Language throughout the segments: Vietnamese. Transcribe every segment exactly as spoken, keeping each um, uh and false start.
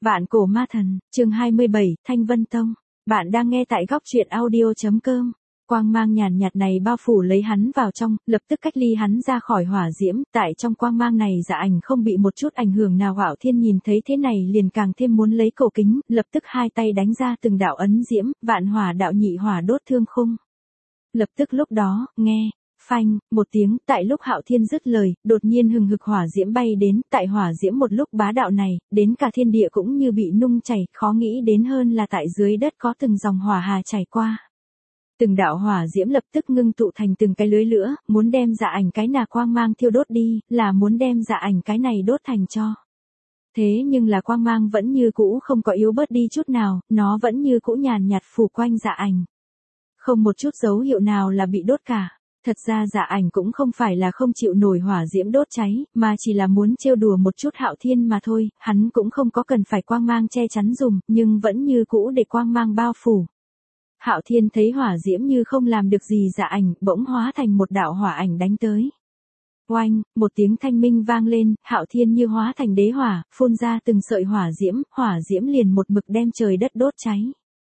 Vạn cổ ma thần, chương hai mươi bảy, Thanh Vân Tông. Bạn đang nghe tại góc truyện audio.com. Quang mang nhàn nhạt này bao phủ lấy hắn vào trong, lập tức cách ly hắn ra khỏi hỏa diễm. Tại trong quang mang này Dạ Ảnh không bị một chút ảnh hưởng nào. Hạo Thiên nhìn thấy thế này liền càng thêm muốn lấy cổ kính, lập tức hai tay đánh ra từng đạo ấn diễm, vạn hỏa đạo nhị hỏa đốt thương khung. Lập tức lúc đó, nghe. Phanh, một tiếng, tại lúc Hạo Thiên dứt lời, đột nhiên hừng hực hỏa diễm bay đến, tại hỏa diễm một lúc bá đạo này, đến cả thiên địa cũng như bị nung chảy, khó nghĩ đến hơn là tại dưới đất có từng dòng hỏa hà chảy qua. Từng đạo hỏa diễm lập tức ngưng tụ thành từng cái lưới lửa, muốn đem Dạ Ảnh cái nà quang mang thiêu đốt đi, là muốn đem Dạ Ảnh cái này đốt thành tro. Thế nhưng là quang mang vẫn như cũ không có yếu bớt đi chút nào, nó vẫn như cũ nhàn nhạt phủ quanh Dạ Ảnh. Không một chút dấu hiệu nào là bị đốt cả. Thật ra Dạ Ảnh cũng không phải là không chịu nổi hỏa diễm đốt cháy, mà chỉ là muốn trêu đùa một chút Hạo Thiên mà thôi, hắn cũng không có cần phải quang mang che chắn dùm, nhưng vẫn như cũ để quang mang bao phủ. Hạo Thiên thấy hỏa diễm như không làm được gì Dạ Ảnh, bỗng hóa thành một đạo hỏa ảnh đánh tới. Oanh, một tiếng thanh minh vang lên, Hạo Thiên như hóa thành đế hỏa, phun ra từng sợi hỏa diễm, hỏa diễm liền một mực đem trời đất đốt cháy.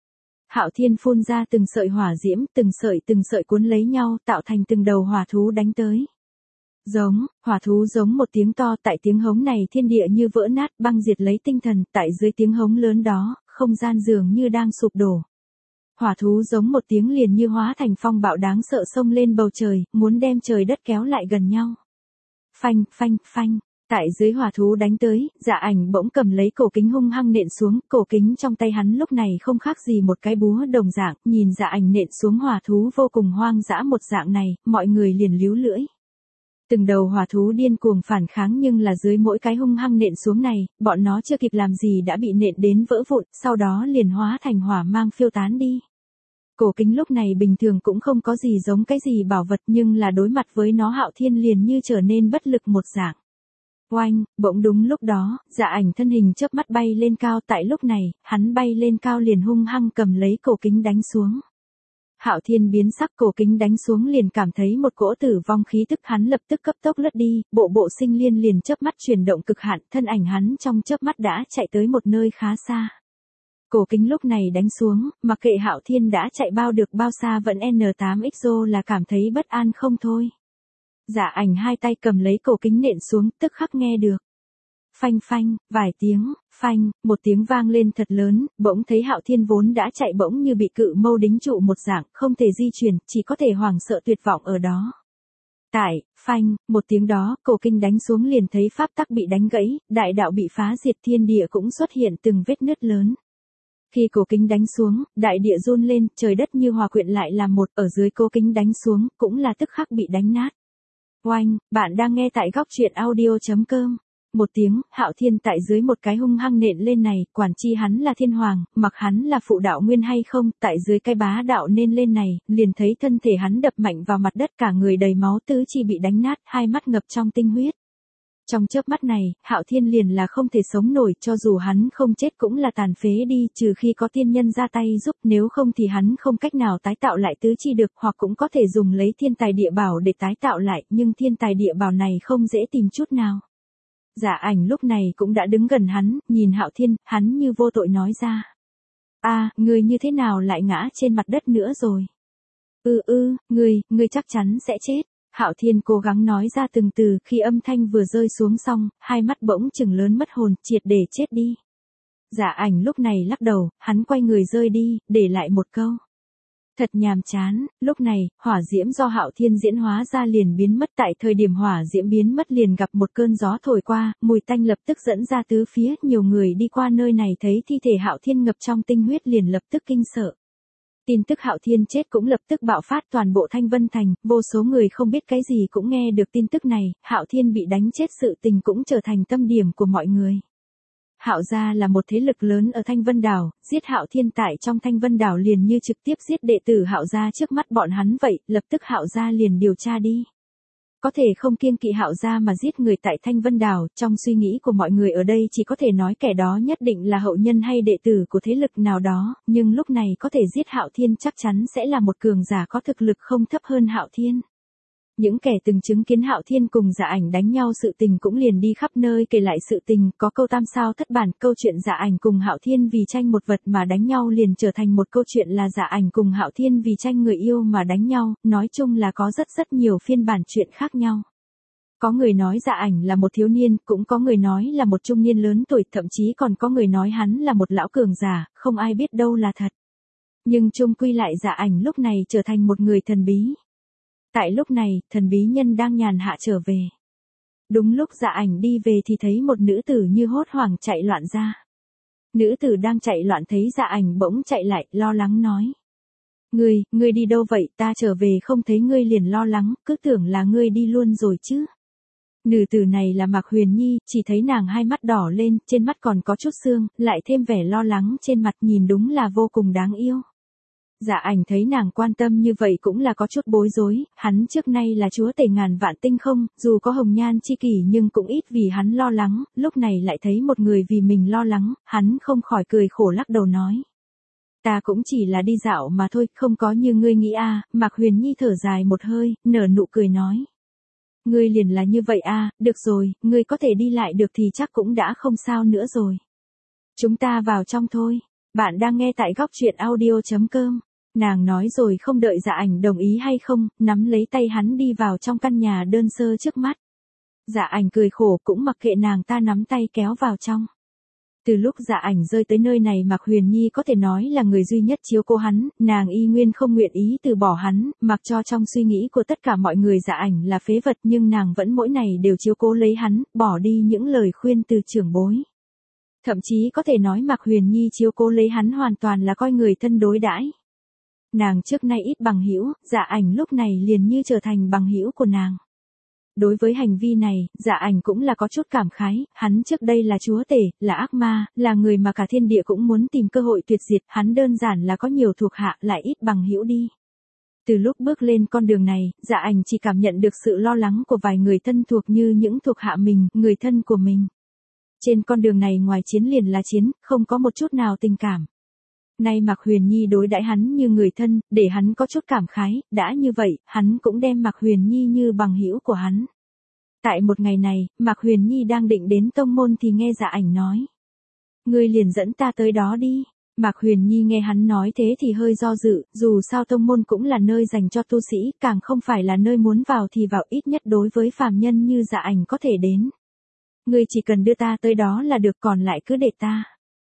Hạo Thiên phun ra từng sợi hỏa diễm, từng sợi từng sợi cuốn lấy nhau, tạo thành từng đầu hỏa thú đánh tới. Giống, hỏa thú giống một tiếng to, tại tiếng hống này thiên địa như vỡ nát, băng diệt lấy tinh thần, tại dưới tiếng hống lớn đó, không gian dường như đang sụp đổ. Hỏa thú giống một tiếng liền như hóa thành phong bạo đáng sợ xông lên bầu trời, muốn đem trời đất kéo lại gần nhau. Phanh, phanh, phanh. Tại dưới hỏa thú đánh tới, Dạ Ảnh bỗng cầm lấy cổ kính hung hăng nện xuống, cổ kính trong tay hắn lúc này không khác gì một cái búa đồng dạng, nhìn Dạ Ảnh nện xuống hỏa thú vô cùng hoang dã một dạng này, mọi người liền líu lưỡi. Từng đầu hỏa thú điên cuồng phản kháng nhưng là dưới mỗi cái hung hăng nện xuống này, bọn nó chưa kịp làm gì đã bị nện đến vỡ vụn, sau đó liền hóa thành hỏa mang phiêu tán đi. Cổ kính lúc này bình thường cũng không có gì giống cái gì bảo vật nhưng là đối mặt với nó Hạo Thiên liền như trở nên bất lực một dạng. Oanh, bỗng đúng lúc đó, Dạ Ảnh thân hình chớp mắt bay lên cao, tại lúc này, hắn bay lên cao liền hung hăng cầm lấy cổ kính đánh xuống. Hạo Thiên biến sắc, cổ kính đánh xuống liền cảm thấy một cỗ tử vong khí tức, hắn lập tức cấp tốc lướt đi, bộ bộ sinh liên liền chớp mắt chuyển động cực hạn, thân ảnh hắn trong chớp mắt đã chạy tới một nơi khá xa. Cổ kính lúc này đánh xuống, mặc kệ Hạo Thiên đã chạy bao được bao xa vẫn N tám X O là cảm thấy bất an không thôi. Dạ Ảnh hai tay cầm lấy cổ kính nện xuống, tức khắc nghe được. Phanh phanh, vài tiếng, phanh, một tiếng vang lên thật lớn, bỗng thấy Hạo Thiên vốn đã chạy bỗng như bị cự mâu đính trụ một dạng, không thể di chuyển, chỉ có thể hoảng sợ tuyệt vọng ở đó. Tại, phanh, một tiếng đó, cổ kính đánh xuống liền thấy pháp tắc bị đánh gãy, đại đạo bị phá diệt, thiên địa cũng xuất hiện từng vết nứt lớn. Khi cổ kính đánh xuống, đại địa run lên, trời đất như hòa quyện lại làm một, ở dưới cổ kính đánh xuống, cũng là tức khắc bị đánh nát. Oanh, bạn đang nghe tại góc truyện audio.com. Một tiếng, Hạo Thiên tại dưới một cái hung hăng nện lên này, quản chi hắn là thiên hoàng, mặc hắn là phụ đạo nguyên hay không, tại dưới cái bá đạo nên lên này, liền thấy thân thể hắn đập mạnh vào mặt đất, cả người đầy máu tứ chi bị đánh nát, hai mắt ngập trong tinh huyết. Trong chớp mắt này, Hạo Thiên liền là không thể sống nổi, cho dù hắn không chết cũng là tàn phế đi, trừ khi có tiên nhân ra tay giúp, nếu không thì hắn không cách nào tái tạo lại tứ chi được, hoặc cũng có thể dùng lấy thiên tài địa bảo để tái tạo lại, nhưng thiên tài địa bảo này không dễ tìm chút nào. Dạ Ảnh lúc này cũng đã đứng gần hắn, nhìn Hạo Thiên, hắn như vô tội nói ra. A, ngươi như thế nào lại ngã trên mặt đất nữa rồi? Ừ ư, ngươi, ngươi chắc chắn sẽ chết. Hạo Thiên cố gắng nói ra từng từ, khi âm thanh vừa rơi xuống xong, hai mắt bỗng chừng lớn mất hồn, triệt để chết đi. Dạ Ảnh lúc này lắc đầu, hắn quay người rơi đi, để lại một câu. Thật nhàm chán, lúc này, hỏa diễm do Hạo Thiên diễn hóa ra liền biến mất, tại thời điểm hỏa diễm biến mất liền gặp một cơn gió thổi qua, mùi tanh lập tức dẫn ra tứ phía, nhiều người đi qua nơi này thấy thi thể Hạo Thiên ngập trong tinh huyết liền lập tức kinh sợ. Tin tức Hạo Thiên chết cũng lập tức bạo phát toàn bộ Thanh Vân Thành, vô số người không biết cái gì cũng nghe được tin tức này, Hạo Thiên bị đánh chết sự tình cũng trở thành tâm điểm của mọi người. Hạo gia là một thế lực lớn ở Thanh Vân Đảo, giết Hạo Thiên tại trong Thanh Vân Đảo liền như trực tiếp giết đệ tử Hạo gia trước mắt bọn hắn vậy, lập tức Hạo gia liền điều tra đi. Có thể không kiêng kỵ Hạo gia mà giết người tại Thanh Vân Đảo, trong suy nghĩ của mọi người ở đây chỉ có thể nói kẻ đó nhất định là hậu nhân hay đệ tử của thế lực nào đó, nhưng lúc này có thể giết Hạo Thiên chắc chắn sẽ là một cường giả có thực lực không thấp hơn Hạo Thiên. Những kẻ từng chứng kiến Hạo Thiên cùng Dạ Ảnh đánh nhau sự tình cũng liền đi khắp nơi kể lại sự tình, có câu tam sao thất bản, câu chuyện Dạ Ảnh cùng Hạo Thiên vì tranh một vật mà đánh nhau liền trở thành một câu chuyện là Dạ Ảnh cùng Hạo Thiên vì tranh người yêu mà đánh nhau, nói chung là có rất rất nhiều phiên bản chuyện khác nhau. Có người nói Dạ Ảnh là một thiếu niên, cũng có người nói là một trung niên lớn tuổi, thậm chí còn có người nói hắn là một lão cường giả, không ai biết đâu là thật. Nhưng chung quy lại Dạ Ảnh lúc này trở thành một người thần bí. Tại lúc này, thần bí nhân đang nhàn hạ trở về. Đúng lúc Dạ Ảnh đi về thì thấy một nữ tử như hốt hoảng chạy loạn ra. Nữ tử đang chạy loạn thấy Dạ Ảnh bỗng chạy lại, lo lắng nói. Ngươi, ngươi đi đâu vậy, ta trở về không thấy ngươi liền lo lắng, cứ tưởng là ngươi đi luôn rồi chứ. Nữ tử này là Mạc Huyền Nhi, chỉ thấy nàng hai mắt đỏ lên, trên mắt còn có chút sương, lại thêm vẻ lo lắng trên mặt nhìn đúng là vô cùng đáng yêu. Dạ Ảnh thấy nàng quan tâm như vậy cũng là có chút bối rối, hắn trước nay là chúa tể ngàn vạn tinh không, dù có hồng nhan chi kỷ nhưng cũng ít vì hắn lo lắng, lúc này lại thấy một người vì mình lo lắng, hắn không khỏi cười khổ lắc đầu nói. Ta cũng chỉ là đi dạo mà thôi, không có như ngươi nghĩ a. À. Mạc Huyền Nhi thở dài một hơi, nở nụ cười nói. Ngươi liền là như vậy a, à, được rồi, ngươi có thể đi lại được thì chắc cũng đã không sao nữa rồi. Chúng ta vào trong thôi, bạn đang nghe tại góc truyện audio chấm com. Nàng nói rồi không đợi Dạ Ảnh đồng ý hay không, nắm lấy tay hắn đi vào trong căn nhà đơn sơ trước mắt. Dạ Ảnh cười khổ cũng mặc kệ nàng ta nắm tay kéo vào trong. Từ lúc Dạ Ảnh rơi tới nơi này Mạc Huyền Nhi có thể nói là người duy nhất chiếu cố hắn, nàng y nguyên không nguyện ý từ bỏ hắn, mặc cho trong suy nghĩ của tất cả mọi người Dạ Ảnh là phế vật nhưng nàng vẫn mỗi ngày đều chiếu cố lấy hắn, bỏ đi những lời khuyên từ trưởng bối. Thậm chí có thể nói Mạc Huyền Nhi chiếu cố lấy hắn hoàn toàn là coi người thân đối đãi. Nàng trước nay ít bằng hữu, Dạ Ảnh lúc này liền như trở thành bằng hữu của nàng. Đối với hành vi này, Dạ Ảnh cũng là có chút cảm khái, hắn trước đây là chúa tể, là ác ma, là người mà cả thiên địa cũng muốn tìm cơ hội tuyệt diệt, hắn đơn giản là có nhiều thuộc hạ lại ít bằng hữu đi. Từ lúc bước lên con đường này, Dạ Ảnh chỉ cảm nhận được sự lo lắng của vài người thân thuộc như những thuộc hạ mình, người thân của mình. Trên con đường này ngoài chiến liền là chiến, không có một chút nào tình cảm. Nay Mạc Huyền Nhi đối đãi hắn như người thân, để hắn có chút cảm khái, đã như vậy, hắn cũng đem Mạc Huyền Nhi như bằng hữu của hắn. Tại một ngày này, Mạc Huyền Nhi đang định đến tông môn thì nghe Dạ Ảnh nói. Ngươi liền dẫn ta tới đó đi. Mạc Huyền Nhi nghe hắn nói thế thì hơi do dự, dù sao tông môn cũng là nơi dành cho tu sĩ, càng không phải là nơi muốn vào thì vào, ít nhất đối với phàm nhân như Dạ Ảnh có thể đến. Ngươi chỉ cần đưa ta tới đó là được, còn lại cứ để ta.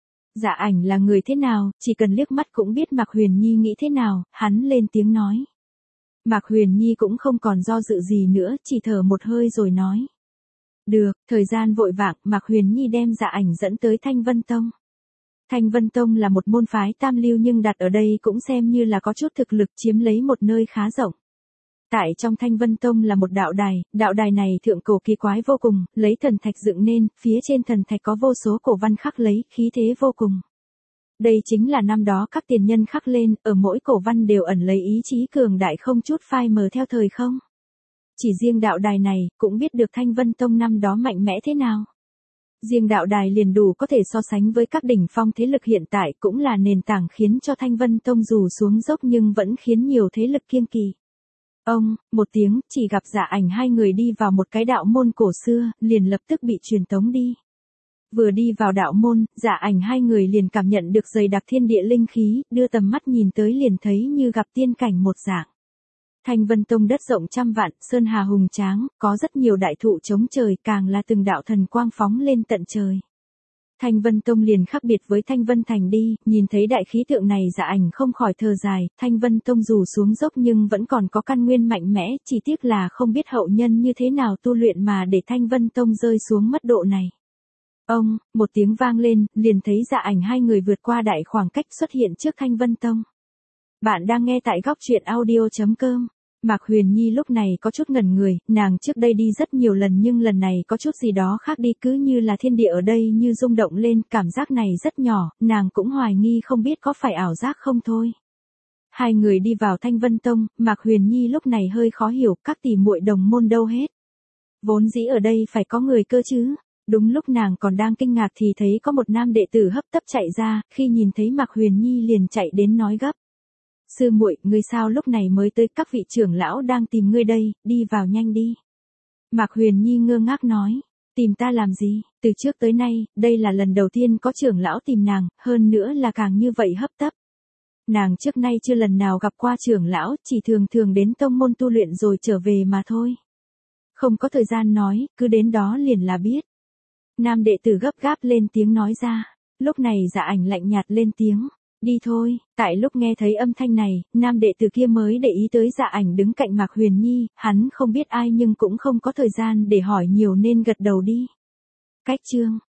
Dạ Ảnh là người thế nào, chỉ cần liếc mắt cũng biết Mạc Huyền Nhi nghĩ thế nào, hắn lên tiếng nói. Mạc Huyền Nhi cũng không còn do dự gì nữa, chỉ thở một hơi rồi nói. Được, thời gian vội vàng, Mạc Huyền Nhi đem Dạ Ảnh dẫn tới Thanh Vân Tông. Thanh Vân Tông là một môn phái tam lưu nhưng đặt ở đây cũng xem như là có chút thực lực, chiếm lấy một nơi khá rộng. Tại trong Thanh Vân Tông là một đạo đài, đạo đài này thượng cổ kỳ quái vô cùng, lấy thần thạch dựng nên, phía trên thần thạch có vô số cổ văn khắc lấy, khí thế vô cùng. Đây chính là năm đó các tiền nhân khắc lên, ở mỗi cổ văn đều ẩn lấy ý chí cường đại không chút phai mờ theo thời không. Chỉ riêng đạo đài này, cũng biết được Thanh Vân Tông năm đó mạnh mẽ thế nào. Riêng đạo đài liền đủ có thể so sánh với các đỉnh phong thế lực hiện tại, cũng là nền tảng khiến cho Thanh Vân Tông dù xuống dốc nhưng vẫn khiến nhiều thế lực kiêng kỵ. Ông, một tiếng, chỉ gặp Dạ Ảnh hai người đi vào một cái đạo môn cổ xưa, liền lập tức bị truyền tống đi. Vừa đi vào đạo môn, Dạ Ảnh hai người liền cảm nhận được dày đặc thiên địa linh khí, đưa tầm mắt nhìn tới liền thấy như gặp tiên cảnh một dạng. Thanh Vân Tông đất rộng trăm vạn, sơn hà hùng tráng, có rất nhiều đại thụ chống trời, càng là từng đạo thần quang phóng lên tận trời. Thanh Vân Tông liền khác biệt với Thanh Vân Thành đi, nhìn thấy đại khí tượng này Dạ Ảnh không khỏi thở dài, Thanh Vân Tông dù xuống dốc nhưng vẫn còn có căn nguyên mạnh mẽ, chỉ tiếc là không biết hậu nhân như thế nào tu luyện mà để Thanh Vân Tông rơi xuống mất độ này. Ông, một tiếng vang lên, liền thấy Dạ Ảnh hai người vượt qua đại khoảng cách xuất hiện trước Thanh Vân Tông. Bạn đang nghe tại góc truyện audio chấm com. Mạc Huyền Nhi lúc này có chút ngẩn người, nàng trước đây đi rất nhiều lần nhưng lần này có chút gì đó khác đi, cứ như là thiên địa ở đây như rung động lên, cảm giác này rất nhỏ, nàng cũng hoài nghi không biết có phải ảo giác không thôi. Hai người đi vào Thanh Vân Tông, Mạc Huyền Nhi lúc này hơi khó hiểu, các tỷ muội đồng môn đâu hết. Vốn dĩ ở đây phải có người cơ chứ. Đúng lúc nàng còn đang kinh ngạc thì thấy có một nam đệ tử hấp tấp chạy ra, khi nhìn thấy Mạc Huyền Nhi liền chạy đến nói gấp. Sư muội, ngươi sao lúc này mới tới, các vị trưởng lão đang tìm ngươi đây, đi vào nhanh đi. Mạc Huyền Nhi ngơ ngác nói, tìm ta làm gì, từ trước tới nay, đây là lần đầu tiên có trưởng lão tìm nàng, hơn nữa là càng như vậy hấp tấp. Nàng trước nay chưa lần nào gặp qua trưởng lão, chỉ thường thường đến tông môn tu luyện rồi trở về mà thôi. Không có thời gian nói, cứ đến đó liền là biết. Nam đệ tử gấp gáp lên tiếng nói ra, lúc này Dạ Ảnh lạnh nhạt lên tiếng, đi thôi. Tại lúc nghe thấy âm thanh này, nam đệ tử kia mới để ý tới Dạ Ảnh đứng cạnh Mạc Huyền Nhi, hắn không biết ai nhưng cũng không có thời gian để hỏi nhiều nên gật đầu đi. Cách chương